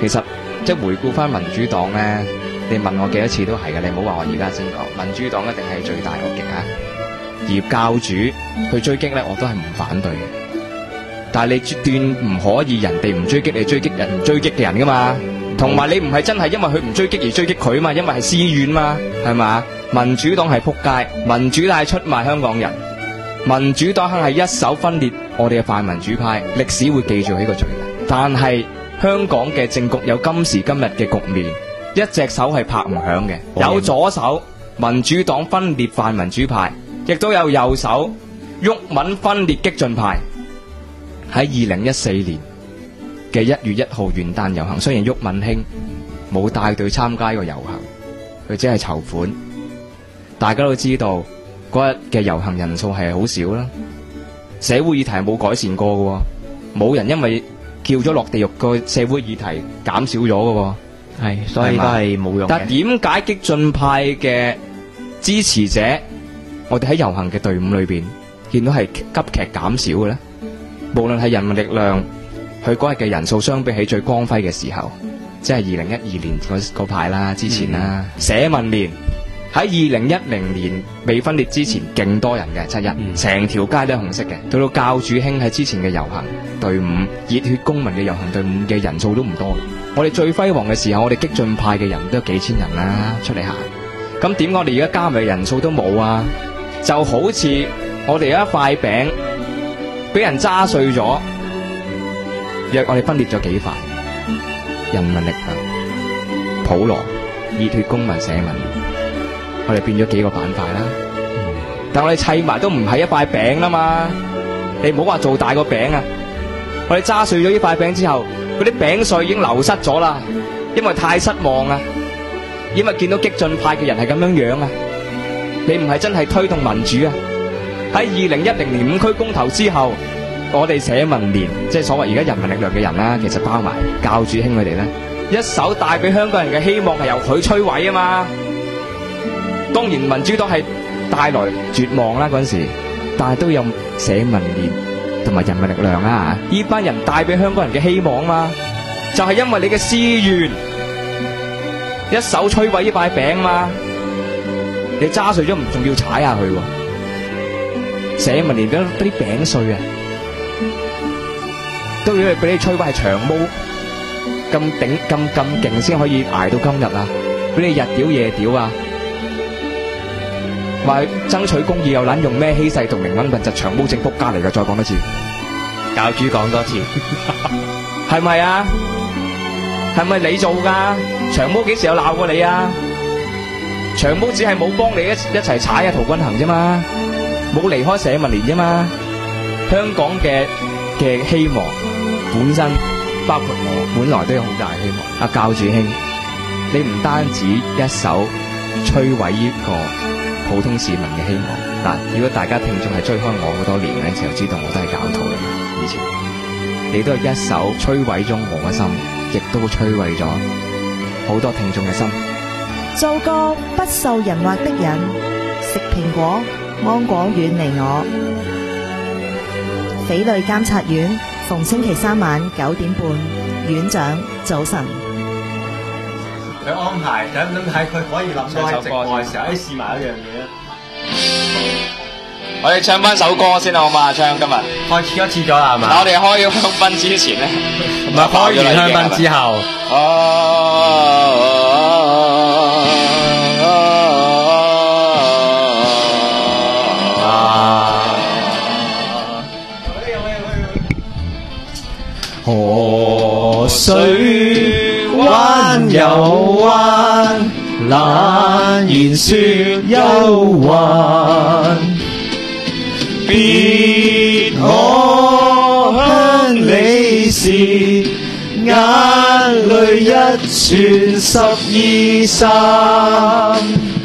其實即係回顧翻民主黨咧，你問我幾多次都係嘅，你唔好話我而家先講，民主黨一定係最大惡極啊！而教主去追擊咧，我都係唔反對嘅。但係你絕對唔可以人哋唔追擊你追擊人唔追擊嘅人噶嘛，同埋你唔係真係因為佢唔追擊而追擊佢嘛，因為係私怨嘛，係嘛？民主黨係撲街，民主黨係出賣香港人，民主黨係一手分裂我哋嘅泛民主派，歷史會記住呢個罪人。但係香港嘅政局有今時今日嘅局面，一隻手係拍唔響嘅，有左手民主黨分裂泛民主派，亦都有右手毓民分裂激進派。喺2014年嘅1月1號元旦遊行，雖然毓民兄冇帶隊參加呢個遊行，佢只係籌款。大家都知道嗰日嘅遊行人數係好少啦，社會議題係冇改善過嘅，冇人因為叫咗落地獄個社會議題減少咗嘅， 係，所以都係冇用嘅。 但點解激進派嘅支持者，我哋喺遊行嘅隊伍裏邊見到係急劇減少嘅咧？無論係人民力量，佢嗰日嘅人數相比起最光輝嘅時候，即係2012年嗰排啦，之前啦，社民連喺2010年未分裂之前，勁多人嘅7日，成條街都係紅色嘅。到教主兄喺之前嘅遊行隊伍，熱血公民嘅遊行隊伍嘅人數都唔多。我哋最輝煌嘅時候，我哋激進派嘅人都有幾千人啦，出嚟行。咁點解我哋而家加埋人數都冇啊？就好似我哋有一塊餅俾人揸碎咗，若我哋分裂咗幾塊，人民力量、普羅、熱血公民、社民連，我哋變咗幾個板塊啦。但我哋砌埋都唔係一塊餅啦嘛，你唔好話做大個餅啊！我哋揸碎咗呢塊餅之後，嗰啲餅碎已經流失咗啦，因為太失望啊，因為見到激進派嘅人係咁樣樣啊，你唔係真係推動民主啊！喺2010年5區公投之後，我哋社民連即係所謂而家人民力量嘅人啦，其實包埋教主兄佢哋咧，一手帶俾香港人嘅希望係由佢摧毀啊嘛。當然民主黨係帶來絕望啦嗰陣時，但係都有社民連同埋人民力量啊，呢班人帶俾香港人嘅希望嘛，就係因為你嘅私怨，一手摧毀呢塊餅嘛，你揸碎咗唔仲要踩下佢喎。社民連嗰啲餅碎啊，都要俾你摧毀，係長毛咁勁先可以捱到今日啊！俾你日屌夜屌啊！話爭取公義又撚用咩欺世同名揾笨疾長毛正仆家嚟㗎，再講多次， 教主講多次， 係咪啊？係咪你做㗎？長毛幾時有鬧過你啊？長毛只係冇幫你一齊踩啊陶君行啫嘛。冇離開社民連啫嘛，香港嘅希望本身包括我，本來都有好大希望。阿教主兄，你唔單止一手摧毀呢個普通市民嘅希望。嗱，如果大家聽眾係追開我好多年嘅時候，知道我都係教徒嚟嘅，以前你都係一手摧毀咗我嘅心，亦都摧毀咗好多聽眾嘅心。 做個不受人惑的人，食蘋果。芒果遠離我。匪類監察院逢星期3晚9點半，院長早晨。 佢安排等喺佢可以諗到喺直播嘅時候，可以試埋一樣嘢。 我哋唱翻首歌先好嘛？唱今日開始咗啦，係嘛？ 我哋開香檳之前咧， 唔係開完香檳之後。河水彎又彎，懶言說憂患，別可鄉里事，眼淚一傳12散。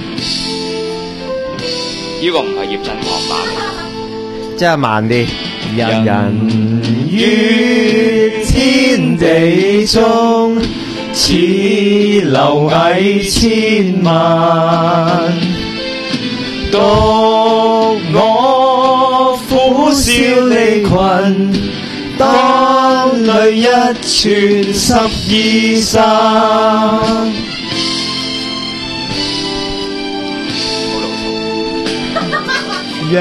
呢個唔係葉振棠版， 即係慢啲。 人人於天地中，似螻蟻千萬，獨我苦笑離群，當淚一寸12衫。若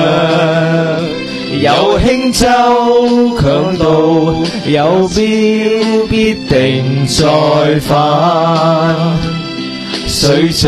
有輕舟強渡，有標必定再返。水漲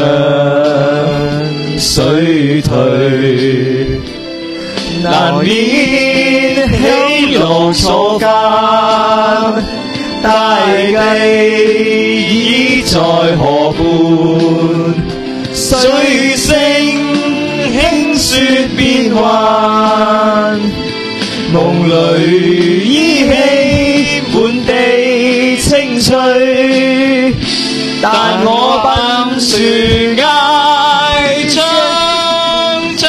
水退，難免喜怒錯間。大計已在河畔，水聲輕說變幻，夢裏依稀滿地青翠，但我笨船嗌張張。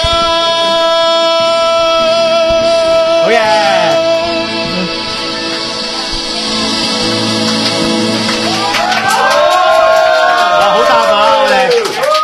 好嘢！好答啊！我哋，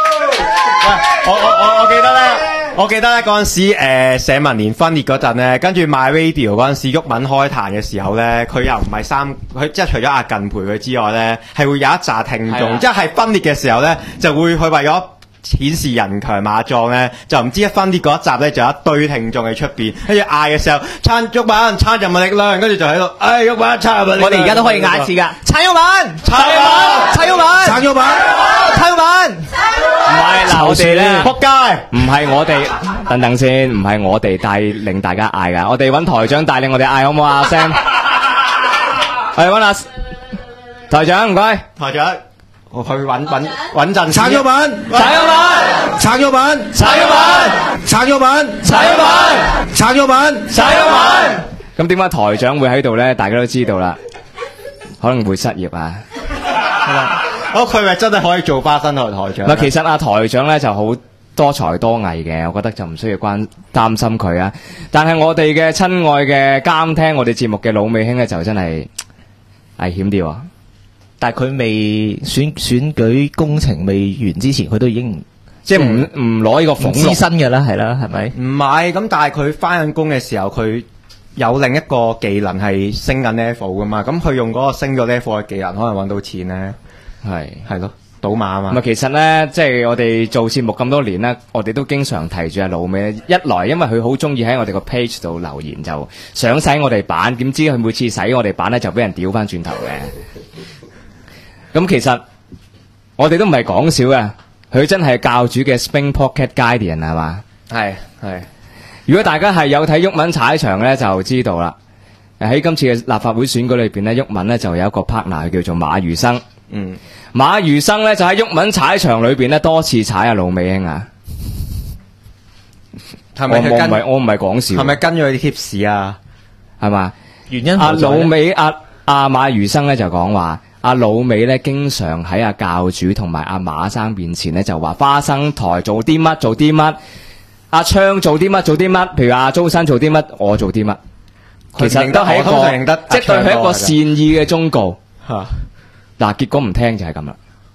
我記得咧嗰陣時，社民連分裂嗰陣咧，跟住 My Radio 嗰陣時，毓民開壇嘅時候咧，佢又唔係佢即係除咗阿近陪佢之外咧，係會有一紮聽眾，即係分裂嘅時候咧，就會去為咗顯示人強馬壯咧，就唔知一分裂嗰一集咧，就有一堆聽眾喺出邊，跟住嗌嘅時候，撐毓民，撐人民力量，跟住就喺度，毓民撐人民力量。 我哋而家都可以嗌一次㗎，撐毓民， 撐毓民， 撐毓民， 撐毓民， 撐毓民。 唔係嗱，我哋咧仆街， 唔係我哋等等先，唔係我哋帶領大家嗌噶，我哋揾台長帶領我哋嗌好唔好啊 ？Sam， 我哋揾阿台長，唔該。 台長，我去穩陣，撐撐毓民， 撐毓民，撐毓民，撐毓民，撐毓民，撐毓民，撐毓民，撐毓民。 咁點解台長會喺度咧？大家都知道啦，可能會失業啊。 佢咪真係可以做花生台長？ 嗱，其實阿台長咧就好多才多藝嘅，我覺得就唔需要擔心佢啊。但係我哋嘅親愛嘅監聽我哋節目嘅老美兄咧，就真係危險啲喎。 但係佢未選舉工程未完之前，佢都已經即係唔攞呢個俸資深嘅啦，係啦，係咪？ 唔係咁，但係佢翻緊工嘅時候，佢有另一個技能係升緊 level 噶嘛。咁佢用嗰個升咗 level 嘅技能，可能揾到錢咧。係咯，賭馬啊嘛。 其實咧，即係我哋做節目咁多年咧，我哋都經常提住阿老美。一來因為佢好中意喺我哋個 page 度留言，就想洗我哋版，點知佢每次洗我哋版咧就俾人屌翻轉頭嘅。咁其實我哋都唔係講笑嘅，佢真係教主嘅 Spring Pocket Guardian 係嘛？ 係。 如果大家係有睇毓民踩場咧，就知道啦。喺今次嘅立法會選舉裏邊咧，毓民咧就有一個 partner 佢叫做馬如生。馬如生咧就喺毓民踩場裏邊咧多次踩阿老美兄啊。係咪我唔係講笑。 係咪跟咗佢啲 tips 啊？ 係嘛？ 原因阿老美阿馬如生咧就講話，阿老美咧經常喺阿教主同埋阿馬生面前咧就話花生台做啲乜做啲乜，阿昌做啲乜做啲乜，譬如阿周生做啲乜，我做啲乜，其實都係一個即係對佢一個善意嘅忠告。嗱，結果唔聽就係咁啦，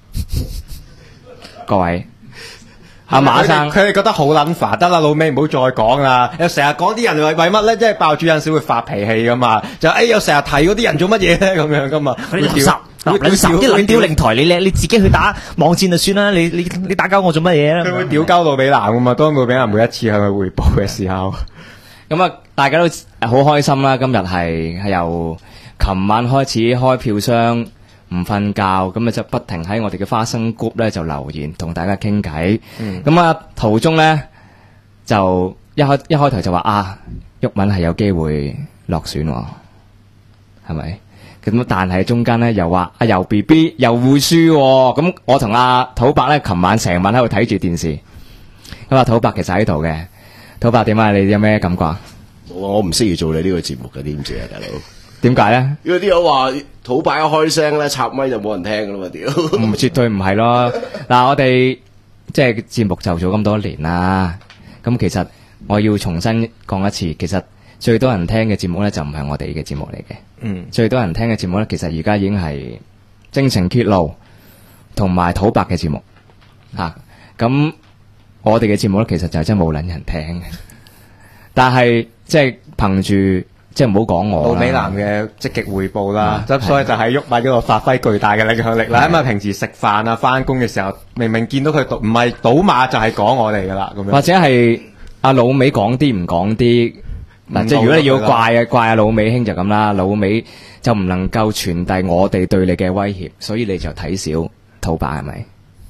各位。阿馬生， 佢哋覺得好撚煩，得啦，老味唔好再講啦。又成日講啲人為乜咧？即係爆主有陣時會發脾氣噶嘛。就又成日提嗰啲人做乜嘢咧？咁樣噶嘛。 佢哋垃圾啲兩屌令台，你自己去打網戰就算啦。你打交我做乜嘢咧？ 佢會屌交老比男噶嘛。當老比男每一次向佢匯報嘅時候， 咁啊，大家都好開心啦。今日係由琴晚開始開票箱。唔瞓覺咁啊，就不停喺我哋嘅花生 group 咧就留言同大家傾偈。咁啊途中咧就一開頭就話毓民係有機會落選，係咪？咁但係中間咧又話游 BB 又會輸。咁我同阿土伯咧琴晚成晚喺度睇住電視。咁土伯其實喺度嘅。土伯點啊？你有咩感覺？ 我唔適宜做你呢個節目嘅，點知啊，大佬？ 點解咧？ 因為啲人話土伯一開聲咧，插咪就冇人聽噶啦嘛，屌！ 絕對唔係咯。嗱，我哋即係節目就做咁多年啦。咁其實我要重新講一次，其實最多人聽嘅節目咧就唔係我哋嘅節目嚟嘅。最多人聽嘅節目咧，其實而家已經係真情揭露同埋土伯嘅節目吓。咁我哋嘅節目咧，其實就真係冇撚人聽嘅。但係即係憑住即係唔好講我啦。 杜美男嘅積極匯報啦，咁所以就喺鬱文嗰度發揮巨大嘅影響力啦。因為平時食飯啊、翻工嘅時候，明明見到佢唔係賭馬就係講我哋噶啦，咁樣或者係阿老美講啲唔講啲。嗱，即係如果你要怪阿老美兄就咁啦，老美就唔能夠傳遞我哋對你嘅威脅，所以你就睇少土伯係咪？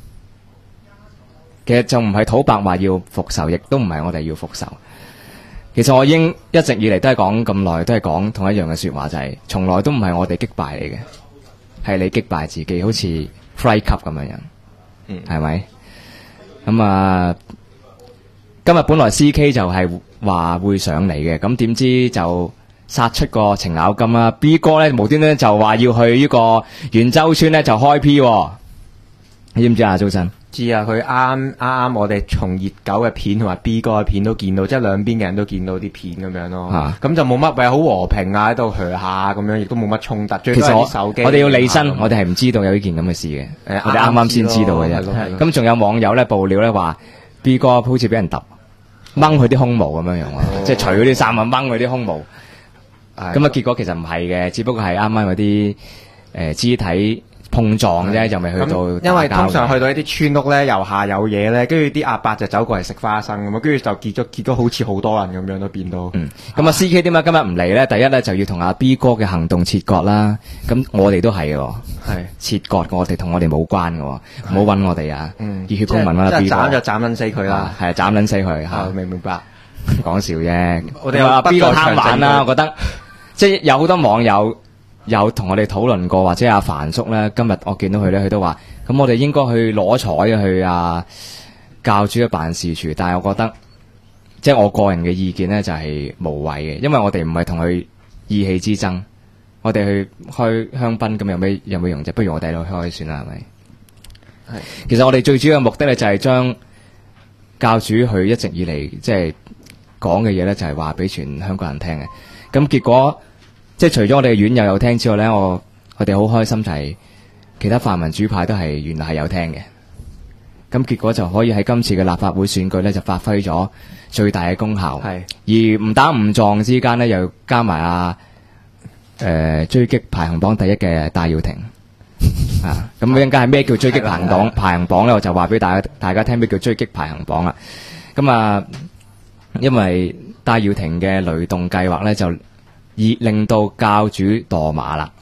其實就唔係土伯話要復仇，亦都唔係我哋要復仇。其實我已經一直以嚟都係講咁耐，都係講同一樣嘅說話，就係從來都唔係我哋擊敗你嘅，係你擊敗自己，好似 Fight Club 咁樣樣，係咪？咁啊，今日本來 CK 就係話會上嚟嘅，咁點知就殺出個程咬金啦。B 哥咧無端端就話要去呢個元州村咧就開 P，你知唔知啊？周真知啊，佢啱我哋從熱狗嘅片同埋 B 哥嘅片都見到，即係兩邊嘅人都見到啲片咁樣咯。咁就冇乜位好和平啊，喺度噓下咁樣，亦都冇乜衝突。最多係啲手機。 我哋要理身，我哋係唔知道有呢件咁嘅事嘅。我哋啱啱先知道嘅啫。咁仲有網友咧報料咧話 B 哥好似俾人揼。掹佢啲胸毛咁樣樣喎，即係除嗰啲衫啊，掹佢啲胸毛。咁啊，結果其實唔係嘅，只不過係啱啱嗰啲肢體碰撞啫，就未去到。 因為通常去到一啲村屋咧，樓下有嘢咧，跟住啲阿伯就走過嚟食花生咁啊，跟住就結咗好似好多人咁樣都變到。咁啊，CK 點解今日唔嚟咧？第一咧就要同阿 B 哥嘅行動切割啦。咁我哋都係嘅，係切割，我哋同我哋冇關嘅，唔好揾我哋啊！熱血公民啦， B 哥斬就斬撚死佢啦， 係斬撚死佢嚇， 明白？ 講笑啫。 我哋話 B 哥貪玩啦，我覺得即係有好多網友有同我哋討論過，或者阿凡叔咧，今日我見到佢咧，佢都話咁我哋應該去攞彩去教主嘅辦事處，但係我覺得即係我個人嘅意見咧，就係無謂嘅，因為我哋唔係同佢意氣之爭，我哋去開香檳咁有咩用啫？不如我哋去開算啦，係咪？係。其實我哋最主要嘅目的咧，就係將教主佢一直以嚟即係講嘅嘢咧，就係話俾全香港人聽嘅。咁結果即係除咗我哋嘅院友有聽之外咧，我哋好開心就係其他泛民主派都係原來係有聽嘅。咁結果就可以喺今次嘅立法會選舉咧，就發揮咗最大嘅功效。係。而誤打誤撞之間咧，又加埋追擊排行榜第一嘅戴耀廷啊！咁一陣間係咩叫追擊排行榜咧？我就話俾大家聽咩叫追擊排行榜啦。咁啊，因為戴耀廷嘅雷動計劃咧，就令到教主墮馬啦。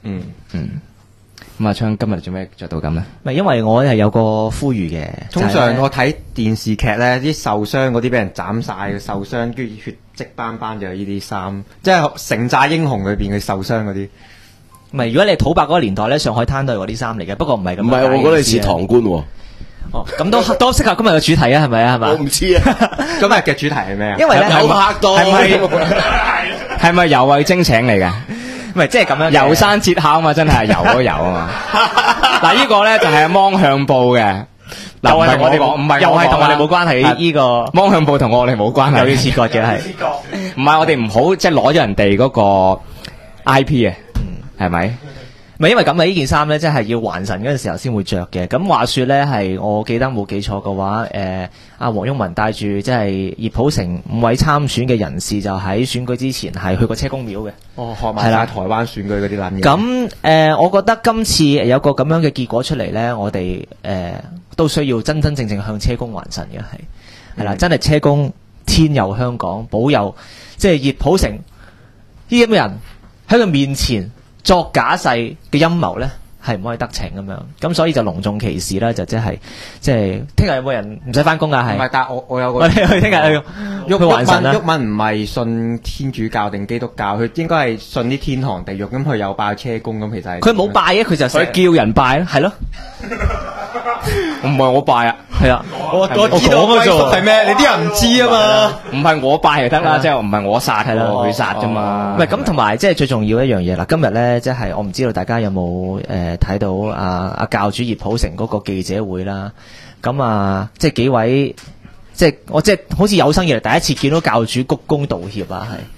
咁阿昌今日做咩着到咁咧？ 唔係因為我係有個呼籲嘅。 通常我睇電視劇咧，啲受傷嗰啲俾人斬晒，受傷跟住血跡斑斑就係呢啲衫，即係城寨英雄裏邊嘅受傷嗰啲。 唔係，如果你係土伯嗰個年代咧，上海灘都係嗰啲衫嚟嘅，不過唔係咁。 唔係，我覺得你似唐官喎。 哦，咁都適合今日嘅主題啊，係咪啊？係嘛？ 我唔知啊。 今日嘅主題係咩啊？ 因為咧有拍檔， 係咪游蕙禎請嚟嘅？ 唔係，即係咁樣。 遊山節考啊嘛，真係游都游啊嘛。嗱，呢個咧就係芒向報嘅。嗱，唔係我哋講，唔係又係同我哋冇關係。呢個芒向報同我哋冇關係。 又要切割嘅係。 唔係我哋唔好即係攞咗人哋嗰個 IP 啊，係咪？ 唔係因為咁啊！呢件衫咧，即係要還神嗰陣時候先會着嘅。咁話說咧，係我記得冇記錯嘅話，阿黃毓民帶住即係葉普成5位參選嘅人士，就喺選舉之前係去過車公廟嘅。 哦，學埋晒台灣選舉嗰啲撚嘢。 咁我覺得今次有個咁樣嘅結果出嚟咧，我哋都需要真真正正向車公還神嘅係啦，真係車公天佑香港，保佑即係葉普成呢啲咁嘅人喺佢面前作假誓嘅陰謀咧，係唔可以得逞咁樣，咁所以就隆重其事啦，就即係聽日有冇人唔使翻工噶？係唔係？ 但我有個聽日去還神啦。 毓民唔係信天主教定基督教，佢應該係信啲天堂地獄，咁佢有拜車公咁，其實係佢冇拜嘅，佢就佢叫人拜咯，係咯。唔係我拜啊，係啊， 我知道歸屬係咩？你啲人唔知啊嘛， 唔係我拜就得啦，即係唔係我殺係啦，佢殺啫嘛。 唔係咁，同埋即係最重要一樣嘢啦。今日咧，即係我唔知道大家有冇睇到阿教主葉普成嗰個記者會啦。咁即係幾位，即係我即係好似有生以嚟第一次見到教主鞠躬道歉啊，係。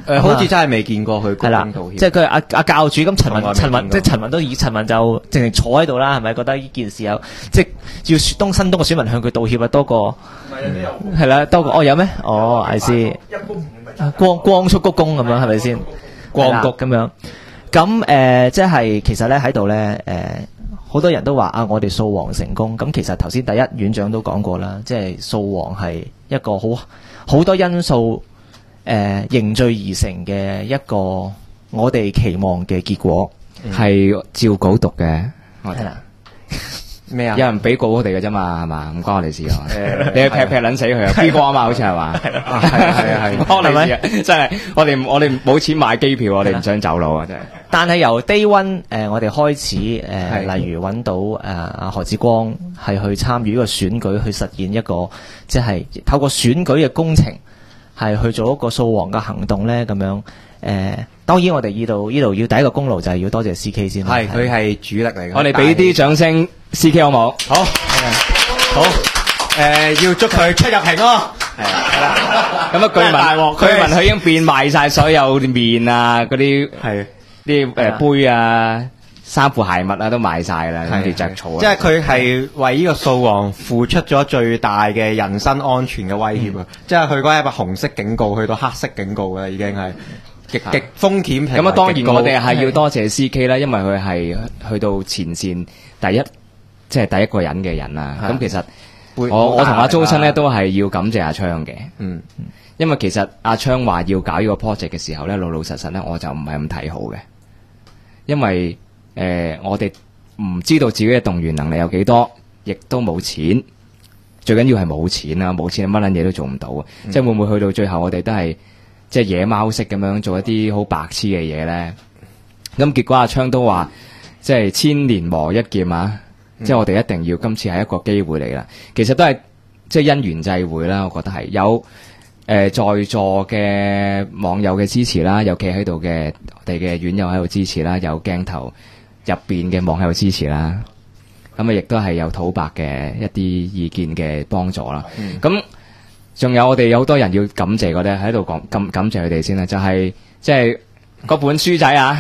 好似真係未見過佢係啦公道歉， 即係佢阿教主咁陳從來未雲陳雲見過即係陳雲就淨係坐喺度啦，係咪覺得呢件事有即係要新東嘅選民向佢道歉啊，多過係啦，多過有咩？I see 光速鞠躬咁樣係咪先？光谷咁樣咁即係其實咧喺度咧好多人都話啊，我哋掃黃成功。咁其實頭先第一院長都講過啦，即係掃黃係一個好多因素凝聚而成嘅一個我哋期望嘅結果， 係照稿讀嘅， 係啦。 咩啊？ 有人俾稿我哋嘅啫嘛，係嘛？唔關我哋事啊！你去劈撚死佢啊！B 哥啊嘛，好似係嘛？係關我哋事啊！真係，我哋冇錢買機票，我哋唔想走佬啊！真係。 但係由 Day One 我哋開始例如揾到阿何志光係去參與呢個選舉，去實現一個即係透過選舉嘅工程係去做一個掃黃嘅行動咧，咁樣當然我哋呢度要第一個功勞就係要多謝 CK 先啦。 係佢係主力嚟嘅。 我哋俾啲掌聲 CK 好冇？ 好，要祝佢出入平安。 係啦。咁啊，據聞佢已經變賣晒所有麵啊，嗰啲係啲杯啊、衫褲鞋襪啊都賣晒啦，跟住着草啊。 即係佢係為呢個掃黃付出咗最大嘅人身安全嘅威脅啊！即係佢嗰一個紅色警告去到黑色警告啦，已經係極風險。 咁啊，當然我哋係要多謝 CK 啦，因為佢係去到前線即係第一個人嘅人啊。咁其實我同阿周生咧都係要感謝阿昌嘅。因為其實阿昌話要搞呢個 project 嘅時候咧，老實咧我就唔係咁睇好嘅，因為我哋唔知道自己嘅動員能力有幾多，亦都冇錢，最緊要係冇錢啦，冇錢乜撚嘢都做唔到啊！即係會唔會去到最後我哋都係即係野貓式咁樣做一啲好白痴嘅嘢咧？咁結果阿昌都話，即係千年磨一劍啊！即係我哋一定要今次係一個機會嚟啦。其實都係即係因緣際會啦，我覺得係有在座嘅網友嘅支持啦，有企喺度嘅我哋嘅院友喺度支持啦，有鏡頭入邊嘅網友支持啦，咁啊亦都係有土白嘅一啲意見嘅幫助啦。咁仲有我哋有好多人要感謝嗰啲喺度講感謝佢哋先啦，就係即係嗰本書仔啊，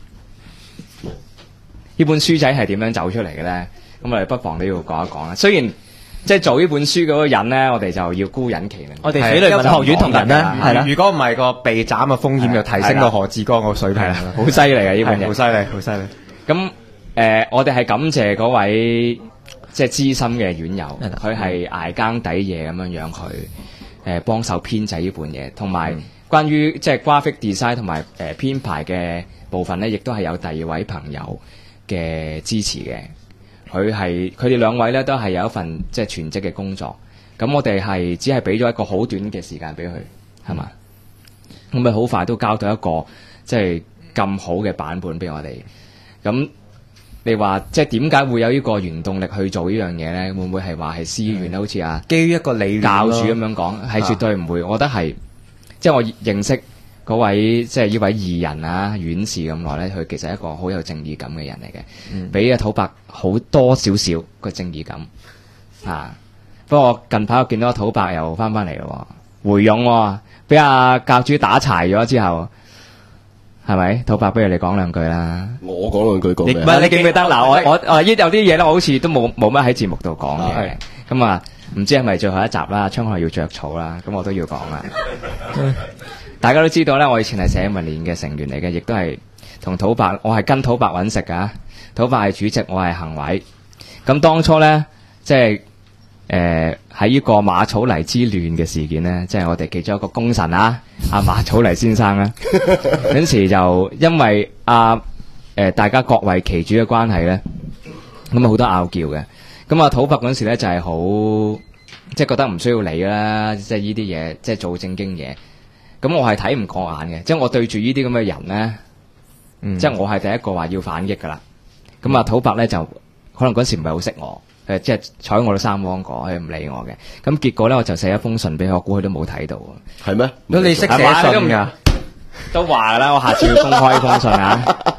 呢本書仔係點樣走出嚟嘅咧？咁我哋不妨都要講一講啦。雖然即係做呢本書嗰個人咧，我哋就要孤隱其名。 我哋翡翠文學院同人咧，係啦。 如果唔係個被斬嘅風險就提升到何志剛個水平啦， 好犀利啊！呢本嘢好犀利，好犀利。 咁我哋係感謝嗰位即係資深嘅院友，佢係捱更抵夜咁樣去幫手編製呢本嘢，同埋關於即係 graphic design 同埋編排嘅部分咧，亦都係有第二位朋友嘅支持嘅。佢哋兩位咧都係有一份即係全職嘅工作，咁我哋係只係俾咗一個好短嘅時間俾佢，係嘛？咁咪好快都交到一個即係咁好嘅版本俾我哋。咁你話即係點解會有呢個原動力去做呢樣嘢咧？會唔會係話係私怨咧？好似基於一個理念教主咁樣講，係絕對唔會。我覺得係即係我認識嗰位即係呢位義人啊，院士咁耐咧，佢其實係一個好有正義感嘅人嚟嘅，比阿土伯好多少少個正義感啊。不過近排我見到阿土伯又翻嚟咯，回勇喎，俾阿教主打柴咗之後，係咪？土伯不如你講兩句啦。 我講兩句講咩？ 唔係你記唔記得嗱？我有啲嘢咧，我好似都冇乜喺節目度講嘅。咁啊，唔知係咪最後一集啦？昌海要着草啦，咁我都要講啦。大家都知道咧，我以前係社民連嘅成員嚟嘅，亦都係同土伯，我係跟土伯揾食噶。土伯係主席，我係行委。咁當初咧，即係喺呢個馬草泥之亂嘅事件咧，即係我哋其中一個功臣啊，阿馬草泥先生啦。嗰時就因為大家各為其主嘅關係咧，咁啊好多拗撬嘅。咁啊土伯嗰時咧就係好，即係覺得唔需要理啦，即係呢啲嘢，即係做正經嘢。咁我係睇唔過眼嘅，即係我對住呢啲咁嘅人咧，即係我係第一個話要反擊噶啦。咁啊土伯咧就可能嗰時唔係好識我，即係坐喺我度三汪果，佢唔理我嘅。咁結果咧我就寫一封信俾佢，我估佢都冇睇到。 係咩？ 咁你識寫信㗎？ 都話啦，我下次要公開封信啊！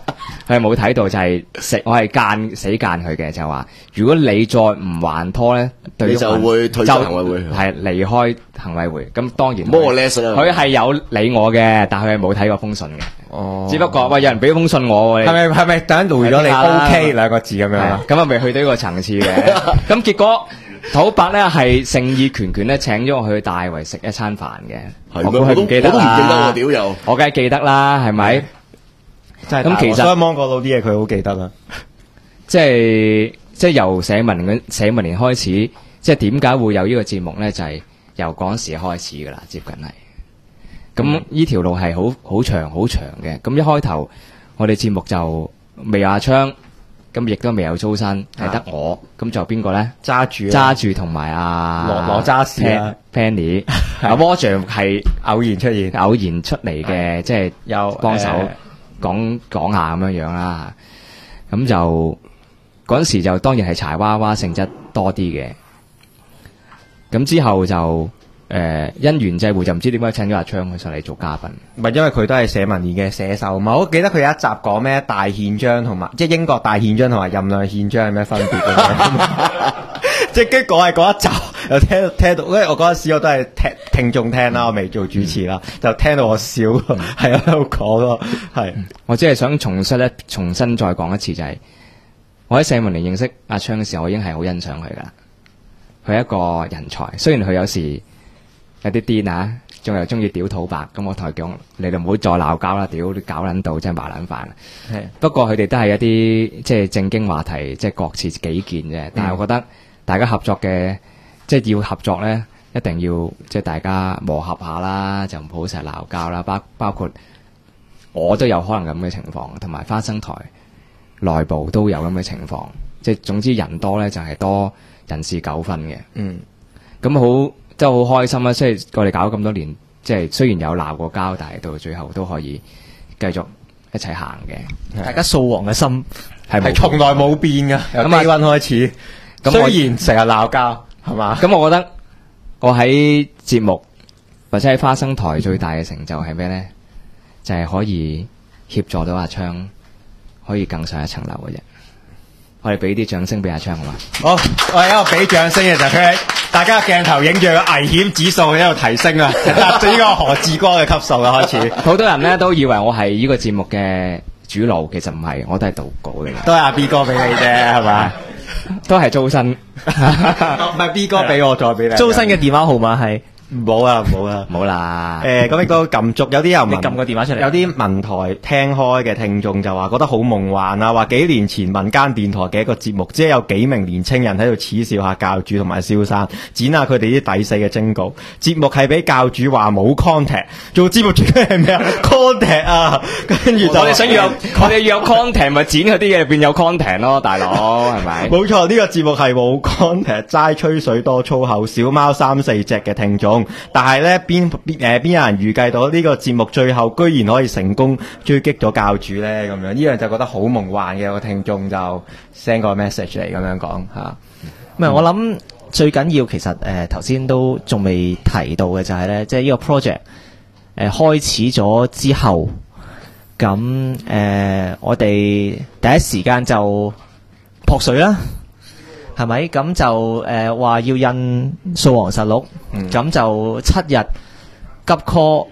佢係冇睇到，就係我係死間佢嘅，就話如果你再唔還拖咧，對你就會退出行委會， 係離開行委會。咁當然 more or less 啦。 佢係有理我嘅，但佢係冇睇過封信嘅。 哦， 只不過喂，有人俾封信我喎， 係咪等陣回咗你 OK 兩個字咁樣啊？ 咁啊未去到呢個層次嘅。咁結果土伯咧係誠意拳拳咧請咗我去大圍食一餐飯嘅。 係佢唔記得我都唔記得啦喎，屌又。 我梗係記得啦，係咪？咁其實所以芒果佬啲嘢佢好記得啦。 即係由社民連開始，即係點解會有呢個節目咧？就係由嗰陣時開始噶啦，接近係。咁呢條路係好長嘅。咁一開頭我哋節目就未有阿昌，咁亦都未有租新，係得我。咁仲有邊個咧？揸住同埋阿羅揸士啊 Penny， 阿 Roger 係偶然出嚟嘅，即係有幫手講下咁樣啦。咁就嗰陣時就當然係柴娃娃性質多啲嘅。咁之後就因緣際會就唔知點解請咗阿昌去上嚟做嘉賓。 唔係因為佢都係社民連嘅寫手嘛。我記得佢有一集講咩大憲章同埋即係英國大憲章同埋任亮憲章係咩分別嘅？即係跟住講係嗰一集，又聽到，因為我嗰陣時我都係聽眾聽啦，我未做主持啦，就聽到我笑，係喺度講咯，係。 我只係想重新再講一次，就係我喺社民連認識阿昌嘅時候，我已經係好欣賞佢噶啦。佢係一個人才，雖然佢有時有啲癲啊，仲又中意屌土白，咁我同佢講：你哋唔好再鬧交啦，屌你搞撚到真係麻撚煩。係，不過佢哋都係一啲即係正經話題，即係各持己見啫。但係我覺得大家合作嘅，即係要合作咧，一定要即係大家磨合下啦，就唔好成日鬧交啦。包括我都有可能咁嘅情況，同埋花生台內部都有咁嘅情況。即係總之人多咧，就係多人事糾紛嘅。咁好。即係好開心啦！即係我哋搞咗咁多年，即係雖然有鬧過交，但係到最後都可以繼續一齊行嘅。 大家掃黃嘅心係從來冇變㗎，由 day one 開始。雖然成日鬧交，係嘛？ 咁我覺得我喺節目或者喺花生台最大嘅成就係咩咧？就係可以協助到阿昌可以更上一層樓嘅啫。我哋俾啲掌聲俾阿昌好嘛？ 好，我係一個俾掌聲嘅就係佢，大家鏡頭影住個危險指數喺度提升啊，達到呢個何志光嘅級數啦開始。 好多人咧都以為我係呢個節目嘅主腦，其實唔係，我都係導稿嚟嘅。 都係阿 B 哥俾你啫，係咪？ 都係租新， 唔係 B 哥俾我再俾你。 租新嘅電話號碼係。 冇啦，冇啦， 冇啦。 咁亦都撳足，有啲又你撳個電話出嚟。 有啲文台聽開嘅聽眾就話覺得好夢幻啊！話幾年前民間電台嘅一個節目，只係有幾名年青人喺度恥笑下教主同埋蕭生，剪下佢哋啲抵死嘅徵稿。節目係俾教主話冇 contact， 做節目最緊係咩啊 ？contact 啊！跟住就我哋想要我哋要有 contact， 咪剪嗰啲嘢入邊有 contact 咯，大佬係咪？ 冇錯，呢個節目係冇 contact， 齋吹水多粗口，小貓3、4隻嘅聽眾。但係咧，邊有人預計到呢個節目最後居然可以成功追擊咗教主咧？咁樣呢樣就覺得好夢幻嘅，個聽眾就 send 個 message 嚟咁樣講嚇。 唔係我諗最緊要其實頭先都仲未提到嘅就係咧，即係呢個 project 開始咗之後，咁我哋第一時間就撲水啦。係咪？咁就話要印掃黃實錄，咁就7日急 call，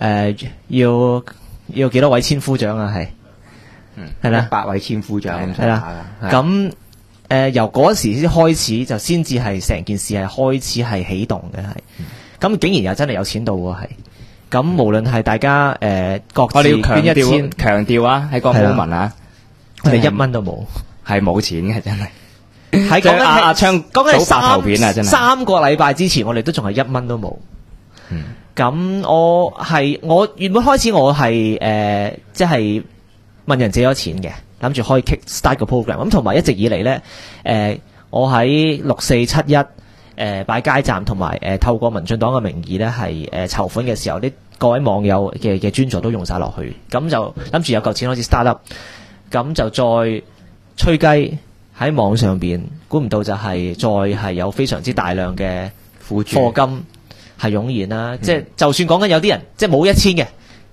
要幾多位千夫長啊？係啦 ，100位千夫長係啦。咁由嗰時先開始，就先至係成件事係開始係起動嘅，係。咁竟然又真係有錢到喎，係。咁無論係大家各自捐一千， 強調啊，喺個 moment 啊， 我哋1蚊都冇， 係冇錢嘅真係。 喺講緊阿昌講緊早拍頭片啊，真係 3個禮拜之前，我哋都仲係1蚊都冇。咁我原本開始我係即係問人借咗錢嘅，諗住可以 kick start 個 program。咁同埋一直以嚟咧，我喺6、4、7、1擺街站，同埋透過民進黨嘅名義咧係籌款嘅時候，啲各位網友嘅捐助都用晒落去。咁就諗住有嚿錢開始 start up，咁就再吹雞。喺網上邊，估唔到就係再係有非常之大量嘅課金係湧現啦。即係就算講緊有啲人即係冇1000嘅，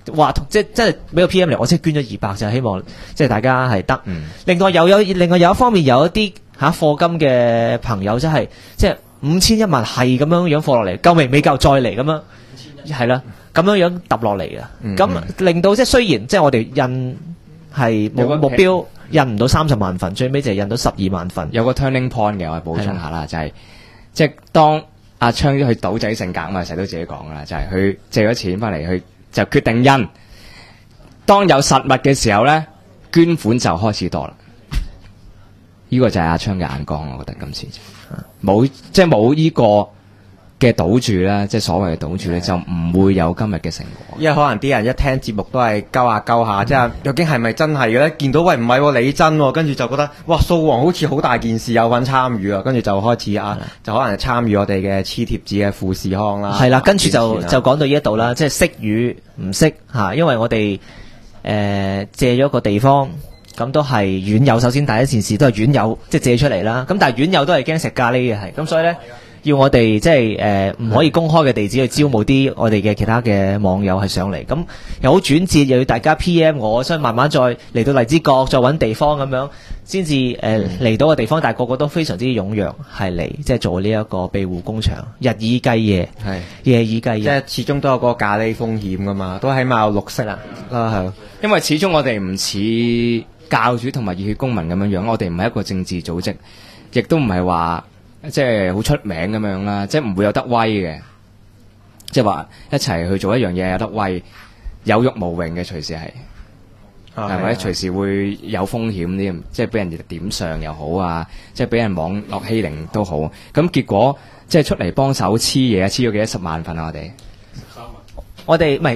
話即係俾個 PM 嚟，我即係捐咗200，就係希望即係大家係得。另外有一方面有一啲課金嘅朋友，即係5000、10000係咁樣放落嚟，夠未夠再嚟咁樣，係啦，咁樣揼落嚟嘅。咁令到即係雖然即係我哋印係冇目標，印唔到30萬份，最尾就係印到12萬份。 有個 turning point 嘅，我補充下啦，就係即係當阿昌去賭仔性格嘛，成日都自己講噶啦，就係佢借咗錢翻嚟，佢就決定印。當有實物嘅時候咧，捐款就開始多啦。呢個就係阿昌嘅眼光，我覺得今次冇呢個嘅賭注啦，即係所謂嘅賭注咧，就唔會有今日嘅成果。 因為可能啲人一聽節目都係鳩下，即係究竟係咪真係嘅咧？見到喂唔係喎，你真喎，跟住就覺得哇掃黃好似好大件事，有份參與啊，跟住就開始就可能參與我哋嘅黐貼紙嘅富士康啦。 係啦，跟住就講到呢一度啦，即係識與唔識嚇，因為我哋借咗個地方。咁都係院友，首先第一件事都係院友即係借出嚟啦。咁但係院友都係驚食咖喱嘅，係咁所以咧要我哋即係唔可以公開嘅地址去招募啲我哋嘅其他嘅網友係上嚟。咁又好轉折，又要大家 PM 我，所以慢慢再嚟到荔枝角，再揾地方咁樣，先至嚟到個地方。但係個個都非常之踴躍，係嚟即係做呢一個庇護工場，日以繼夜，夜以繼夜。 即係始終都有個咖喱風險噶嘛，都起碼有綠色啦，係。 因為始終我哋唔似教主同埋熱血公民咁樣，我哋唔係一個政治組織，亦都唔係話即係好出名咁樣啦，即係唔會有得威嘅，即係話一齊去做一樣嘢有得威，有辱無榮嘅，隨時係咪？隨時會有風險啲，即係俾人哋點上又好啊，即係俾人網絡欺凌都好。咁結果即係出嚟幫手黐嘢，黐咗幾多10萬份啊！ 我哋唔係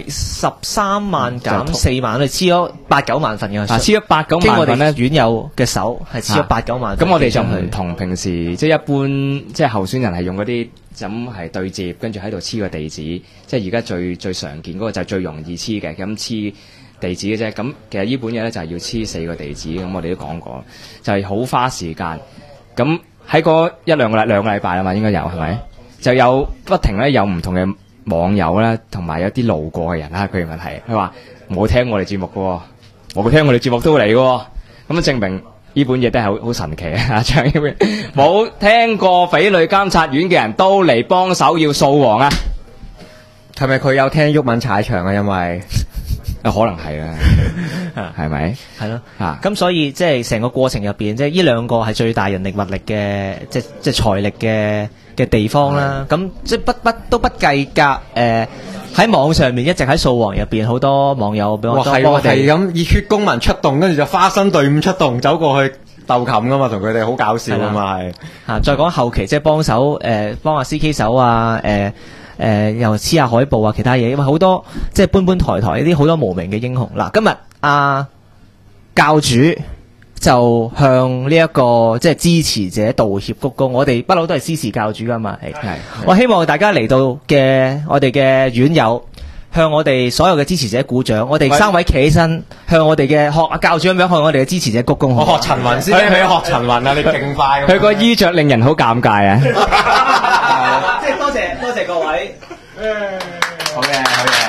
13萬減4萬，我哋黐咗8、9萬份嘅。 黐咗8、9萬份咧， 院友嘅手係黐咗8、9萬份。 咁我哋就唔同平時即係一般，即係候選人係用嗰啲咁係對接，跟住喺度黐個地址。即係而家最常見嗰個就係最容易黐嘅，咁黐地址嘅啫。咁其實呢本嘢咧就係要黐4個地址，咁我哋都講過，就係好花時間。咁喺嗰2個禮拜啊嘛，應該有係咪？就有不停咧有唔同嘅網友啦，同埋有啲路過嘅人啦，佢問題，佢話冇聽我哋節目嘅，冇聽我哋節目都嚟嘅，咁啊證明呢本嘢都係好神奇啊！張冇聽過匪類監察院嘅人都嚟幫手要掃黃啊！ 係咪佢有聽毓民踩場啊？因為可能係啦，係咪？ 係咯，咁所以即係成個過程入邊，即係呢兩個係最大人力物力嘅，即係財力嘅地方啦。咁即係都不計較喺網上面一直喺掃黃入邊，好多網友俾我幫我哋係咁熱血公民出動，跟住就花生隊伍出動走過去鬥冚噶嘛，同佢哋好搞笑啊嘛係。再講後期即係幫手幫阿 CK 手啊又黐下海報啊，其他嘢，因為好多即係搬抬呢啲好多無名嘅英雄。嗱，今日教主就向呢一個即係支持者道歉鞠躬，我哋不嬲都係支持教主噶嘛，係。我希望大家嚟到嘅我哋嘅院友，向我哋所有嘅支持者鼓掌。我哋3位企起身，向我哋嘅學教主咁樣向我哋嘅支持者鞠躬。 我學陳雲先，佢學陳雲啊，你勁快。 佢個衣着令人好尷尬啊！ 即係多謝各位。 好嘅。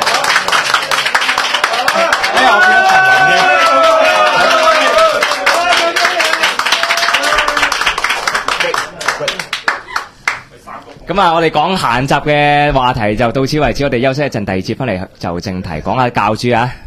咁啊，我哋講閒集嘅話題就到此為止，我哋休息一陣，第二節翻嚟就正題講下教主啊。